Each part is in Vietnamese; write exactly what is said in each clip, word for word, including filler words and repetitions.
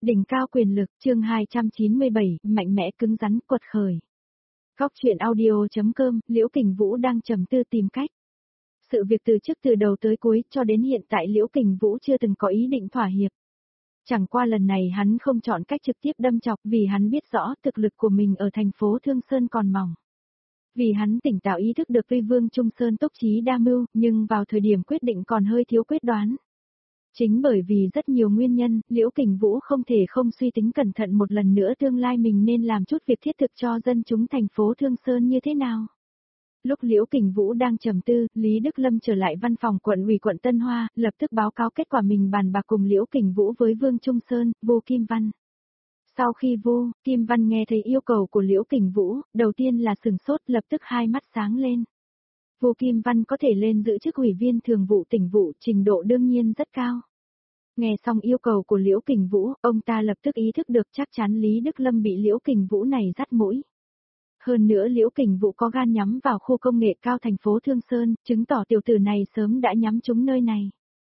Đỉnh cao quyền lực, chương hai trăm chín mươi bảy, mạnh mẽ cứng rắn quật khởi. Góc truyện audio chấm com, Liễu Kình Vũ đang trầm tư tìm cách. Sự việc từ trước từ đầu tới cuối cho đến hiện tại Liễu Kình Vũ chưa từng có ý định thỏa hiệp. Chẳng qua lần này hắn không chọn cách trực tiếp đâm chọc vì hắn biết rõ thực lực của mình ở thành phố Thương Sơn còn mỏng. Vì hắn tỉnh táo ý thức được tuy Vương Trung Sơn tốc trí đa mưu, nhưng vào thời điểm quyết định còn hơi thiếu quyết đoán. Chính bởi vì rất nhiều nguyên nhân, Liễu Kình Vũ không thể không suy tính cẩn thận một lần nữa tương lai mình nên làm chút việc thiết thực cho dân chúng thành phố Thương Sơn như thế nào. Lúc Liễu Kình Vũ đang trầm tư, Lý Đức Lâm trở lại văn phòng quận ủy quận Tân Hoa, lập tức báo cáo kết quả mình bàn bạc cùng Liễu Kình Vũ với Vương Trung Sơn, Vô Kim Văn. Sau khi Vô Kim Văn nghe thấy yêu cầu của Liễu Kình Vũ, đầu tiên là sừng sốt, lập tức hai mắt sáng lên. Vô Kim Văn có thể lên giữ chức ủy viên thường vụ tỉnh vụ, trình độ đương nhiên rất cao. Nghe xong yêu cầu của Liễu Kình Vũ, ông ta lập tức ý thức được chắc chắn Lý Đức Lâm bị Liễu Kình Vũ này dắt mũi. Hơn nữa Liễu Kình Vũ có gan nhắm vào khu công nghệ cao thành phố Thương Sơn, chứng tỏ tiểu tử này sớm đã nhắm trúng nơi này.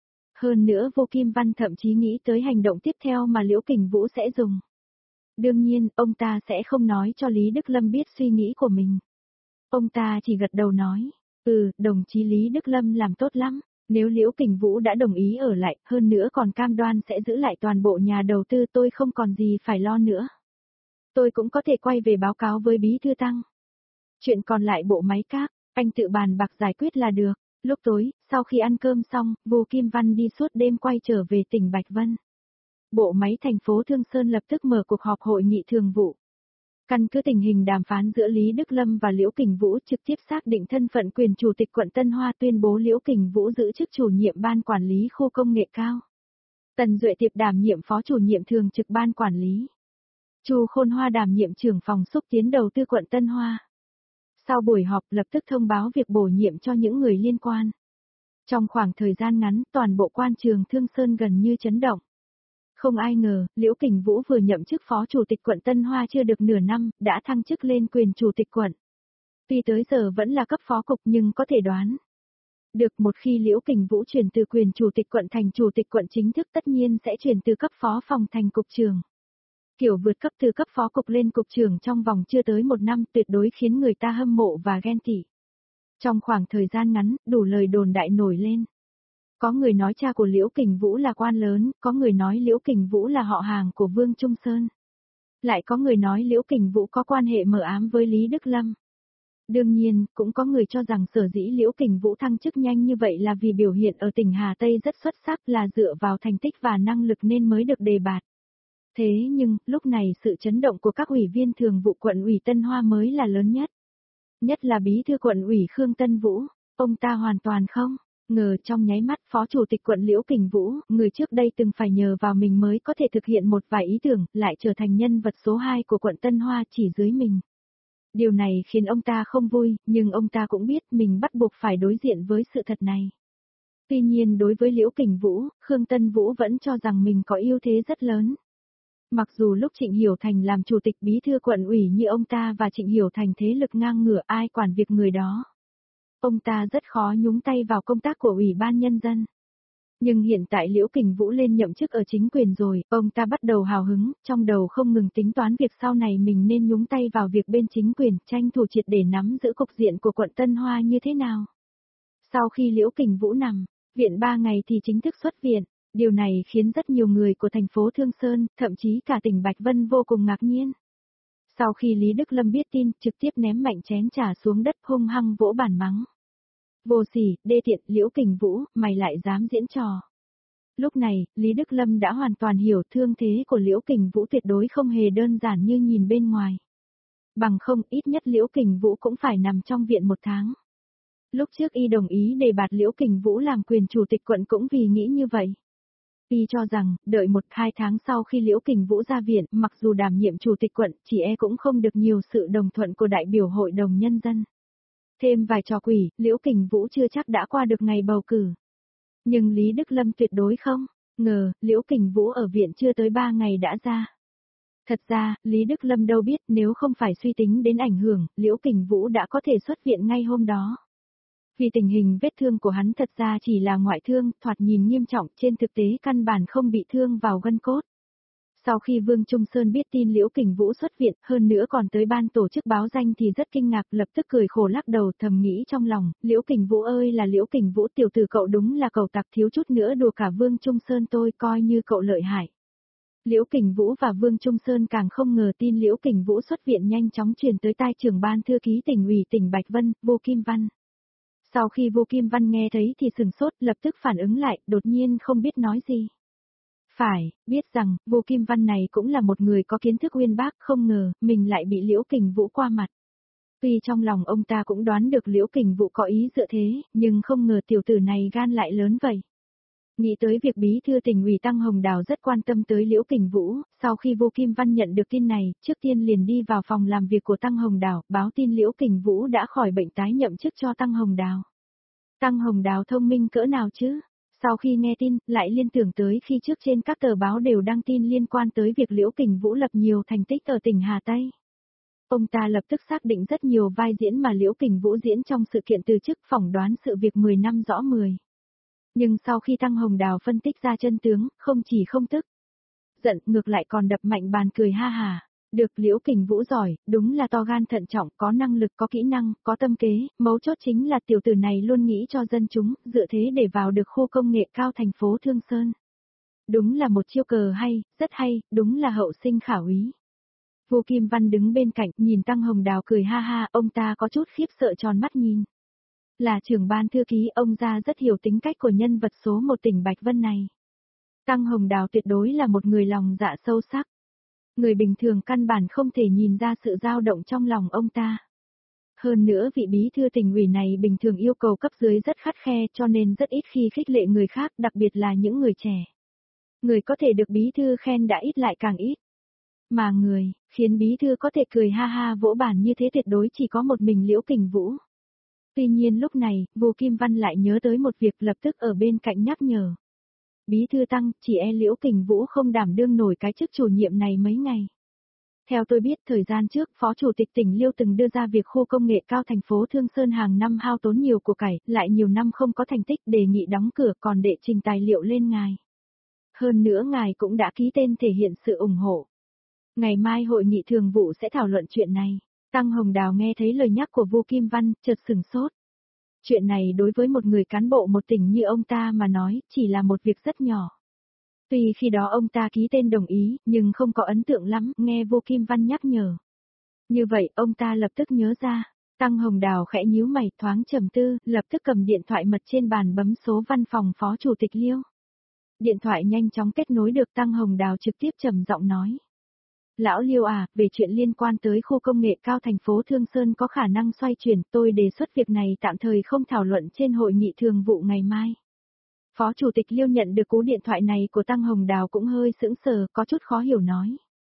Hơn nữa Vô Kim Văn thậm chí nghĩ tới hành động tiếp theo mà Liễu Kình Vũ sẽ dùng. Đương nhiên, ông ta sẽ không nói cho Lý Đức Lâm biết suy nghĩ của mình. Ông ta chỉ gật đầu nói, ừ, đồng chí Lý Đức Lâm làm tốt lắm. Nếu Liễu Kình Vũ đã đồng ý ở lại, hơn nữa còn cam đoan sẽ giữ lại toàn bộ nhà đầu tư, tôi không còn gì phải lo nữa. Tôi cũng có thể quay về báo cáo với Bí Thư Tăng. Chuyện còn lại bộ máy các, anh tự bàn bạc giải quyết là được. Lúc tối, sau khi ăn cơm xong, Vô Kim Văn đi suốt đêm quay trở về tỉnh Bạch Vân. Bộ máy thành phố Thương Sơn lập tức mở cuộc họp hội nghị thường vụ. Căn cứ tình hình đàm phán giữa Lý Đức Lâm và Liễu Kình Vũ trực tiếp xác định thân phận quyền chủ tịch quận Tân Hoa, tuyên bố Liễu Kình Vũ giữ chức chủ nhiệm ban quản lý khu công nghệ cao. Tần Duệ Tiệp đảm nhiệm phó chủ nhiệm thường trực ban quản lý. Chu Khôn Hoa đảm nhiệm trưởng phòng xúc tiến đầu tư quận Tân Hoa. Sau buổi họp lập tức thông báo việc bổ nhiệm cho những người liên quan. Trong khoảng thời gian ngắn, toàn bộ quan trường Thương Sơn gần như chấn động. Không ai ngờ, Liễu Kình Vũ vừa nhậm chức phó chủ tịch quận Tân Hoa chưa được nửa năm, đã thăng chức lên quyền chủ tịch quận. Tuy tới giờ vẫn là cấp phó cục nhưng có thể đoán được một khi Liễu Kình Vũ chuyển từ quyền chủ tịch quận thành chủ tịch quận chính thức tất nhiên sẽ chuyển từ cấp phó phòng thành cục trưởng. Kiểu vượt cấp từ cấp phó cục lên cục trưởng trong vòng chưa tới một năm tuyệt đối khiến người ta hâm mộ và ghen tị. Trong khoảng thời gian ngắn, đủ lời đồn đại nổi lên. Có người nói cha của Liễu Kình Vũ là quan lớn, có người nói Liễu Kình Vũ là họ hàng của Vương Trung Sơn. Lại có người nói Liễu Kình Vũ có quan hệ mờ ám với Lý Đức Lâm. Đương nhiên, cũng có người cho rằng sở dĩ Liễu Kình Vũ thăng chức nhanh như vậy là vì biểu hiện ở tỉnh Hà Tây rất xuất sắc, là dựa vào thành tích và năng lực nên mới được đề bạt. Thế nhưng, lúc này sự chấn động của các ủy viên thường vụ quận ủy Tân Hoa mới là lớn nhất. Nhất là bí thư quận ủy Khương Tân Vũ, ông ta hoàn toàn không ngờ trong nháy mắt phó chủ tịch quận Liễu Kình Vũ, người trước đây từng phải nhờ vào mình mới có thể thực hiện một vài ý tưởng, lại trở thành nhân vật số hai của quận Tân Hoa chỉ dưới mình. Điều này khiến ông ta không vui, nhưng ông ta cũng biết mình bắt buộc phải đối diện với sự thật này. Tuy nhiên đối với Liễu Kình Vũ, Khương Tân Vũ vẫn cho rằng mình có ưu thế rất lớn. Mặc dù lúc Trịnh Hiểu Thành làm chủ tịch bí thư quận ủy như ông ta và Trịnh Hiểu Thành thế lực ngang ngửa ai quản việc người đó. Ông ta rất khó nhúng tay vào công tác của Ủy ban Nhân dân. Nhưng hiện tại Liễu Kình Vũ lên nhậm chức ở chính quyền rồi, ông ta bắt đầu hào hứng, trong đầu không ngừng tính toán việc sau này mình nên nhúng tay vào việc bên chính quyền, tranh thủ triệt để nắm giữ cục diện của quận Tân Hoa như thế nào. Sau khi Liễu Kình Vũ nằm viện ba ngày thì chính thức xuất viện, điều này khiến rất nhiều người của thành phố Thương Sơn, thậm chí cả tỉnh Bạch Vân vô cùng ngạc nhiên. Sau khi Lý Đức Lâm biết tin, trực tiếp ném mạnh chén trà xuống đất hung hăng vỗ bản mắng. Vô sỉ, đê tiện, Liễu Kình Vũ, mày lại dám diễn trò. Lúc này, Lý Đức Lâm đã hoàn toàn hiểu thương thế của Liễu Kình Vũ tuyệt đối không hề đơn giản như nhìn bên ngoài. Bằng không, ít nhất Liễu Kình Vũ cũng phải nằm trong viện một tháng. Lúc trước y đồng ý đề bạt Liễu Kình Vũ làm quyền chủ tịch quận cũng vì nghĩ như vậy. Y cho rằng, đợi một hai tháng sau khi Liễu Kình Vũ ra viện, mặc dù đảm nhiệm chủ tịch quận, chỉ e cũng không được nhiều sự đồng thuận của đại biểu hội đồng nhân dân. Thêm vài trò quỷ, Liễu Kình Vũ chưa chắc đã qua được ngày bầu cử. Nhưng Lý Đức Lâm tuyệt đối không ngờ, Liễu Kình Vũ ở viện chưa tới ba ngày đã ra. Thật ra, Lý Đức Lâm đâu biết nếu không phải suy tính đến ảnh hưởng, Liễu Kình Vũ đã có thể xuất viện ngay hôm đó. Vì tình hình vết thương của hắn thật ra chỉ là ngoại thương, thoạt nhìn nghiêm trọng, trên thực tế căn bản không bị thương vào gân cốt. Sau khi Vương Trung Sơn biết tin Liễu Kình Vũ xuất viện, hơn nữa còn tới ban tổ chức báo danh thì rất kinh ngạc, lập tức cười khổ lắc đầu, thầm nghĩ trong lòng, Liễu Kình Vũ ơi là Liễu Kình Vũ, tiểu tử cậu đúng là cẩu tặc, thiếu chút nữa đùa cả Vương Trung Sơn tôi, coi như cậu lợi hại. Liễu Kình Vũ và Vương Trung Sơn càng không ngờ tin Liễu Kình Vũ xuất viện nhanh chóng truyền tới tai trưởng ban thư ký tỉnh ủy tỉnh Bạch Vân, Vô Kim Văn. Sau khi Vô Kim Văn nghe thấy thì sừng sốt, lập tức phản ứng lại, đột nhiên không biết nói gì. Phải, biết rằng, Vô Kim Văn này cũng là một người có kiến thức uyên bác, không ngờ, mình lại bị Liễu Kình Vũ qua mặt. Tuy trong lòng ông ta cũng đoán được Liễu Kình Vũ có ý dựa thế, nhưng không ngờ tiểu tử này gan lại lớn vậy. Nghĩ tới việc bí thư tỉnh ủy Tăng Hồng Đào rất quan tâm tới Liễu Kình Vũ, sau khi Vô Kim Văn nhận được tin này, trước tiên liền đi vào phòng làm việc của Tăng Hồng Đào, báo tin Liễu Kình Vũ đã khỏi bệnh tái nhậm chức cho Tăng Hồng Đào. Tăng Hồng Đào thông minh cỡ nào chứ? Sau khi nghe tin, lại liên tưởng tới khi trước trên các tờ báo đều đăng tin liên quan tới việc Liễu Kình Vũ lập nhiều thành tích ở tỉnh Hà Tây. Ông ta lập tức xác định rất nhiều vai diễn mà Liễu Kình Vũ diễn trong sự kiện từ chức, phỏng đoán sự việc mười năm rõ mười. Nhưng sau khi Tăng Hồng Đào phân tích ra chân tướng, không chỉ không tức giận, ngược lại còn đập mạnh bàn cười ha hà. Được, Liễu Kình Vũ giỏi, đúng là to gan thận trọng, có năng lực, có kỹ năng, có tâm kế, mấu chốt chính là tiểu tử này luôn nghĩ cho dân chúng, dựa thế để vào được khu công nghệ cao thành phố Thương Sơn. Đúng là một chiêu cờ hay, rất hay, đúng là hậu sinh khả úy. Vô Kim Văn đứng bên cạnh, nhìn Tăng Hồng Đào cười ha ha, ông ta có chút khiếp sợ tròn mắt nhìn. Là trưởng ban thư ký, ông ra rất hiểu tính cách của nhân vật số một tỉnh Bạch Vân này. Tăng Hồng Đào tuyệt đối là một người lòng dạ sâu sắc. Người bình thường căn bản không thể nhìn ra sự dao động trong lòng ông ta. Hơn nữa vị bí thư tỉnh ủy này bình thường yêu cầu cấp dưới rất khắt khe cho nên rất ít khi khích lệ người khác, đặc biệt là những người trẻ. Người có thể được bí thư khen đã ít lại càng ít. Mà người, khiến bí thư có thể cười ha ha vỗ bàn như thế tuyệt đối chỉ có một mình Liễu Kình Vũ. Tuy nhiên lúc này, Vô Kim Văn lại nhớ tới một việc, lập tức ở bên cạnh nhắc nhở. Bí thư Tăng, chỉ e Liễu Kình Vũ không đảm đương nổi cái chức chủ nhiệm này mấy ngày. Theo tôi biết, thời gian trước, Phó Chủ tịch tỉnh Liêu từng đưa ra việc khu công nghệ cao thành phố Thương Sơn hàng năm hao tốn nhiều của cải, lại nhiều năm không có thành tích, đề nghị đóng cửa, còn đệ trình tài liệu lên ngài. Hơn nữa ngài cũng đã ký tên thể hiện sự ủng hộ. Ngày mai hội nghị thường vụ sẽ thảo luận chuyện này. Tăng Hồng Đào nghe thấy lời nhắc của Vô Kim Văn, chợt sừng sốt. Chuyện này đối với một người cán bộ một tỉnh như ông ta mà nói, chỉ là một việc rất nhỏ. Tuy khi đó ông ta ký tên đồng ý, nhưng không có ấn tượng lắm, nghe Vô Kim Văn nhắc nhở. Như vậy, ông ta lập tức nhớ ra. Tăng Hồng Đào khẽ nhíu mày, thoáng trầm tư, lập tức cầm điện thoại mật trên bàn bấm số văn phòng Phó Chủ tịch Liêu. Điện thoại nhanh chóng kết nối được, Tăng Hồng Đào trực tiếp trầm giọng nói. Lão Liêu à, về chuyện liên quan tới khu công nghệ cao thành phố Thương Sơn có khả năng xoay chuyển, tôi đề xuất việc này tạm thời không thảo luận trên hội nghị thường vụ ngày mai. Phó Chủ tịch Liêu nhận được cú điện thoại này của Tăng Hồng Đào cũng hơi sững sờ, có chút khó hiểu nói.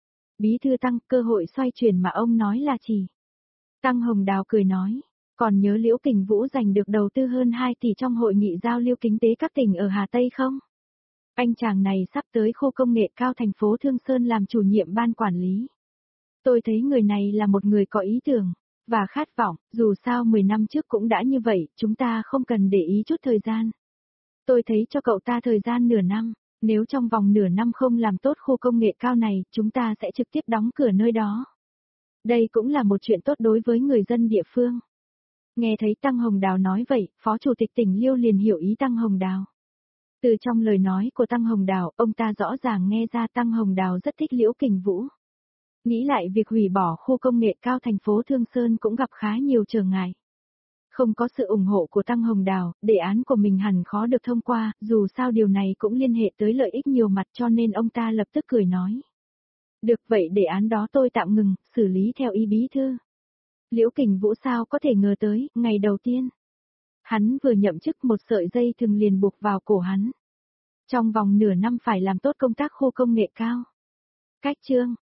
Bí thư Tăng, cơ hội xoay chuyển mà ông nói là chỉ. Tăng Hồng Đào cười nói, còn nhớ Liễu Kình Vũ giành được đầu tư hơn hai tỷ trong hội nghị giao lưu kinh tế các tỉnh ở Hà Tây không? Anh chàng này sắp tới khu công nghệ cao thành phố Thương Sơn làm chủ nhiệm ban quản lý. Tôi thấy người này là một người có ý tưởng, và khát vọng, dù sao mười năm trước cũng đã như vậy, chúng ta không cần để ý chút thời gian. Tôi thấy cho cậu ta thời gian nửa năm, nếu trong vòng nửa năm không làm tốt khu công nghệ cao này, chúng ta sẽ trực tiếp đóng cửa nơi đó. Đây cũng là một chuyện tốt đối với người dân địa phương. Nghe thấy Tăng Hồng Đào nói vậy, Phó Chủ tịch tỉnh Liêu liền hiểu ý Tăng Hồng Đào. Từ trong lời nói của Tăng Hồng Đào, ông ta rõ ràng nghe ra Tăng Hồng Đào rất thích Liễu Kình Vũ. Nghĩ lại việc hủy bỏ khu công nghệ cao thành phố Thương Sơn cũng gặp khá nhiều trở ngại. Không có sự ủng hộ của Tăng Hồng Đào, đề án của mình hẳn khó được thông qua, dù sao điều này cũng liên hệ tới lợi ích nhiều mặt cho nên ông ta lập tức cười nói. Được vậy đề án đó tôi tạm ngừng, xử lý theo ý bí thư. Liễu Kình Vũ sao có thể ngờ tới, ngày đầu tiên. Hắn vừa nhậm chức một sợi dây thừng liền buộc vào cổ hắn. Trong vòng nửa năm phải làm tốt công tác khu công nghệ cao. Cách chương